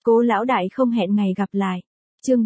Cố lão đại không hẹn ngày gặp lại. Chương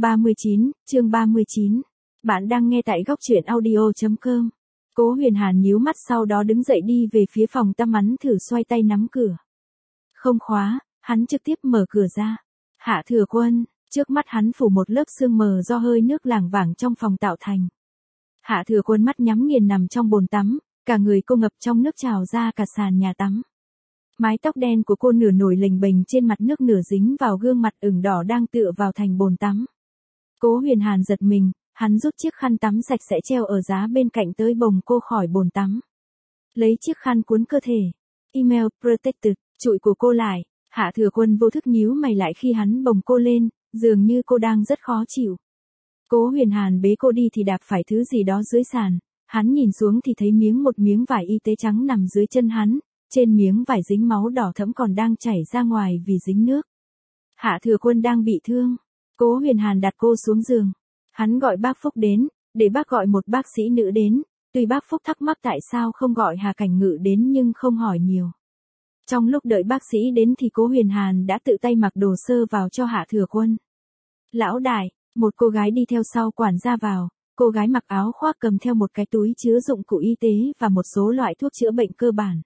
39. Bạn đang nghe tại góc truyện audio.com. Cố Huyền Hàn nhíu mắt sau đó đứng dậy đi về phía phòng tắm, hắn thử xoay tay nắm cửa. Không khóa, hắn trực tiếp mở cửa ra. Hạ Thừa Quân, trước mắt hắn phủ một lớp sương mờ do hơi nước lảng vảng trong phòng tạo thành. Hạ Thừa Quân mắt nhắm nghiền nằm trong bồn tắm, cả người cô ngập trong nước trào ra cả sàn nhà tắm. Mái tóc đen của cô nửa nổi lềnh bềnh trên mặt nước, nửa dính vào gương mặt ửng đỏ đang tựa vào thành bồn tắm. Cố Huyền Hàn giật mình, hắn rút chiếc khăn tắm sạch sẽ treo ở giá bên cạnh tới bồng cô khỏi bồn tắm. Lấy chiếc khăn cuốn cơ thể, email protected, trụi của cô lại. Hạ Thừa Quân vô thức nhíu mày lại khi hắn bồng cô lên, dường như cô đang rất khó chịu. Cố Huyền Hàn bế cô đi thì đạp phải thứ gì đó dưới sàn, hắn nhìn xuống thì thấy một miếng vải y tế trắng nằm dưới chân hắn, trên miếng vải dính máu đỏ thẫm còn đang chảy ra ngoài vì dính nước. Hạ Thừa Quân đang bị thương. Cố Huyền Hàn đặt cô xuống giường. Hắn gọi bác Phúc đến, để bác gọi một bác sĩ nữ đến, tuy bác Phúc thắc mắc tại sao không gọi Hà Cảnh Ngự đến nhưng không hỏi nhiều. Trong lúc đợi bác sĩ đến thì Cố Huyền Hàn đã tự tay mặc đồ sơ vào cho Hạ Thừa Quân. Lão đại, một cô gái đi theo sau quản gia vào, cô gái mặc áo khoác cầm theo một cái túi chứa dụng cụ y tế và một số loại thuốc chữa bệnh cơ bản.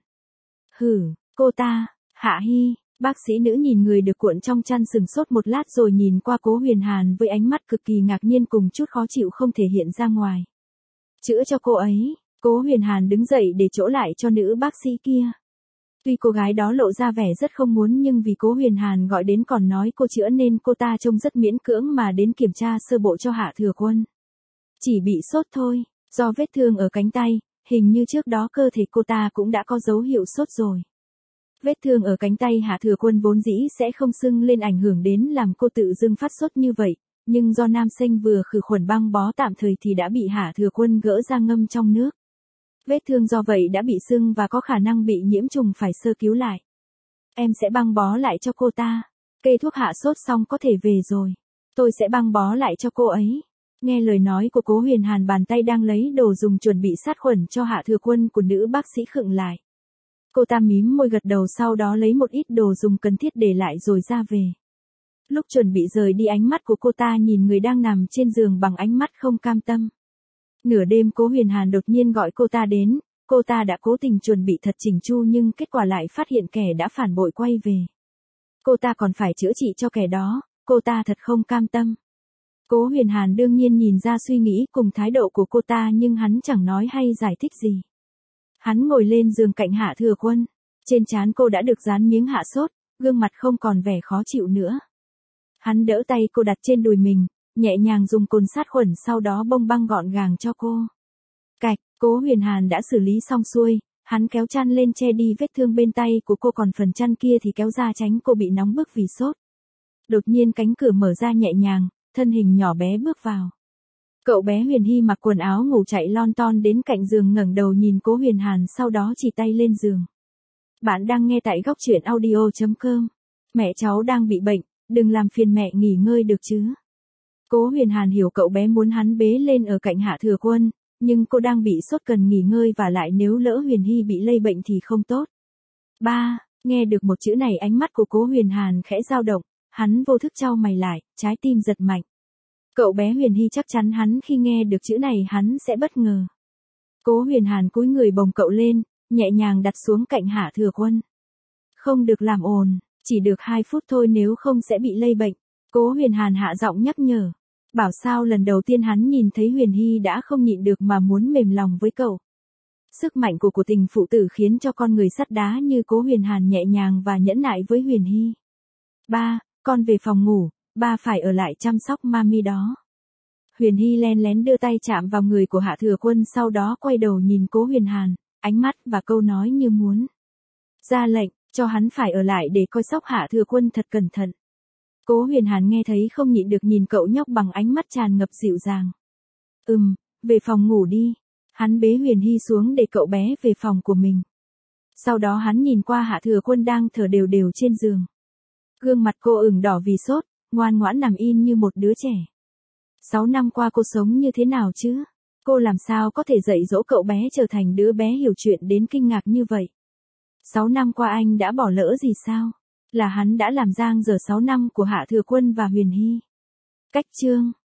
Cô ta, Hạ Hy, bác sĩ nữ nhìn người được cuộn trong chăn sừng sốt một lát rồi nhìn qua Cố Huyền Hàn với ánh mắt cực kỳ ngạc nhiên cùng chút khó chịu không thể hiện ra ngoài. Chữa cho cô ấy. Cố Huyền Hàn đứng dậy để chỗ lại cho nữ bác sĩ kia. Tuy cô gái đó lộ ra vẻ rất không muốn nhưng vì Cố Huyền Hàn gọi đến còn nói cô chữa nên cô ta trông rất miễn cưỡng mà đến kiểm tra sơ bộ cho Hạ Thừa Quân. Chỉ bị sốt thôi, do vết thương ở cánh tay, hình như trước đó cơ thể cô ta cũng đã có dấu hiệu sốt rồi. Vết thương ở cánh tay Hạ Thừa Quân vốn dĩ sẽ không sưng lên ảnh hưởng đến làm cô tự dưng phát sốt như vậy, nhưng do nam sinh vừa khử khuẩn băng bó tạm thời thì đã bị Hạ Thừa Quân gỡ ra ngâm trong nước. Vết thương do vậy đã bị sưng và có khả năng bị nhiễm trùng, phải sơ cứu lại. Em sẽ băng bó lại cho cô ta. Kê thuốc hạ sốt xong có thể về rồi. Tôi sẽ băng bó lại cho cô ấy. Nghe lời nói của Cố Huyền Hàn, bàn tay đang lấy đồ dùng chuẩn bị sát khuẩn cho Hạ Thừa Quân của nữ bác sĩ khựng lại. Cô ta mím môi gật đầu, sau đó lấy một ít đồ dùng cần thiết để lại rồi ra về. Lúc chuẩn bị rời đi, ánh mắt của cô ta nhìn người đang nằm trên giường bằng ánh mắt không cam tâm. Nửa đêm Cố Huyền Hàn đột nhiên gọi cô ta đến, cô ta đã cố tình chuẩn bị thật chỉnh chu nhưng kết quả lại phát hiện kẻ đã phản bội quay về. Cô ta còn phải chữa trị cho kẻ đó, cô ta thật không cam tâm. Cố Huyền Hàn đương nhiên nhìn ra suy nghĩ cùng thái độ của cô ta nhưng hắn chẳng nói hay giải thích gì. Hắn ngồi lên giường cạnh Hạ Thừa Quân, trên trán cô đã được dán miếng hạ sốt, gương mặt không còn vẻ khó chịu nữa. Hắn đỡ tay cô đặt trên đùi mình, nhẹ nhàng dùng cồn sát khuẩn sau đó bông băng gọn gàng cho cô. Cạch, Cố Huyền Hàn đã xử lý xong xuôi, hắn kéo chăn lên che đi vết thương bên tay của cô, còn phần chăn kia thì kéo ra tránh cô bị nóng bức vì sốt. Đột nhiên cánh cửa mở ra nhẹ nhàng, thân hình nhỏ bé bước vào. Cậu bé Huyền Hy mặc quần áo ngủ chạy lon ton đến cạnh giường, ngẩng đầu nhìn Cố Huyền Hàn sau đó chỉ tay lên giường. Bạn đang nghe tại góc truyện audio.com. Mẹ cháu đang bị bệnh, đừng làm phiền mẹ nghỉ ngơi được chứ. Cố Huyền Hàn hiểu cậu bé muốn hắn bế lên ở cạnh Hạ Thừa Quân, nhưng cô đang bị sốt cần nghỉ ngơi và lại nếu lỡ Huyền Hy bị lây bệnh thì không tốt. Nghe được một chữ này ánh mắt của Cố Huyền Hàn khẽ dao động, hắn vô thức chau mày lại, trái tim giật mạnh. Cậu bé Huyền Hy chắc chắn hắn khi nghe được chữ này hắn sẽ bất ngờ. Cố Huyền Hàn cúi người bồng cậu lên, nhẹ nhàng đặt xuống cạnh Hạ Thừa Quân. Không được làm ồn, chỉ được 2 phút thôi nếu không sẽ bị lây bệnh. Cố Huyền Hàn hạ giọng nhắc nhở. Bảo sao lần đầu tiên hắn nhìn thấy Huyền Hy đã không nhịn được mà muốn mềm lòng với cậu. Sức mạnh của tình phụ tử khiến cho con người sắt đá như Cố Huyền Hàn nhẹ nhàng và nhẫn nại với Huyền Hy. Con về phòng ngủ, ba phải ở lại chăm sóc mami đó. Huyền Hy len lén đưa tay chạm vào người của Hạ Thừa Quân, sau đó quay đầu nhìn Cố Huyền Hàn, ánh mắt và câu nói như muốn ra lệnh cho hắn phải ở lại để coi sóc Hạ Thừa Quân thật cẩn thận. Cố Huyền Hàn nghe thấy không nhịn được nhìn cậu nhóc bằng ánh mắt tràn ngập dịu dàng. Về phòng ngủ đi. Hắn bế Huyền Hy xuống để cậu bé về phòng của mình. Sau đó hắn nhìn qua Hạ Thừa Quân đang thở đều đều trên giường. Gương mặt cô ửng đỏ vì sốt, ngoan ngoãn nằm in như một đứa trẻ. 6 năm qua cô sống như thế nào chứ? Cô làm sao có thể dạy dỗ cậu bé trở thành đứa bé hiểu chuyện đến kinh ngạc như vậy? 6 năm qua anh đã bỏ lỡ gì sao? là hắn đã làm giang dở 6 năm của Hạ Thừa Quân và Huyền Hy. Cách chương